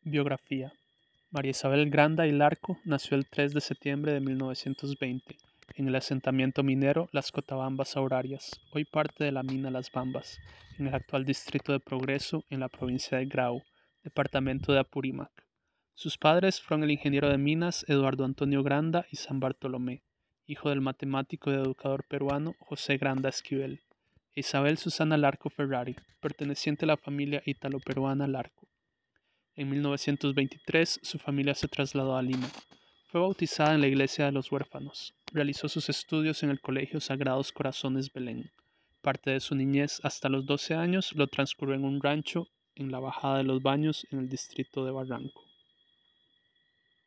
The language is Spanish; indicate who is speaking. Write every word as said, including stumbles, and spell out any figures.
Speaker 1: Biografía. María Isabel Granda y Larco nació el tres de septiembre de mil novecientos veinte en el asentamiento minero Las Cotabambas Aurarias, hoy parte de la mina Las Bambas, en el actual distrito de Progreso, en la provincia de Grau, departamento de Apurímac. Sus padres fueron el ingeniero de minas Eduardo Antonio Granda y San Bartolomé, hijo del matemático y educador peruano José Granda Esquivel, e Isabel Susana Larco Ferrari, perteneciente a la familia ítalo-peruana Larco. En mil novecientos veintitrés su familia se trasladó a Lima. Fue bautizada en la Iglesia de los Huérfanos. Realizó sus estudios en el Colegio Sagrados Corazones Belén. Parte de su niñez hasta los doce años lo transcurrió en un rancho en la Bajada de los Baños en el distrito de Barranco.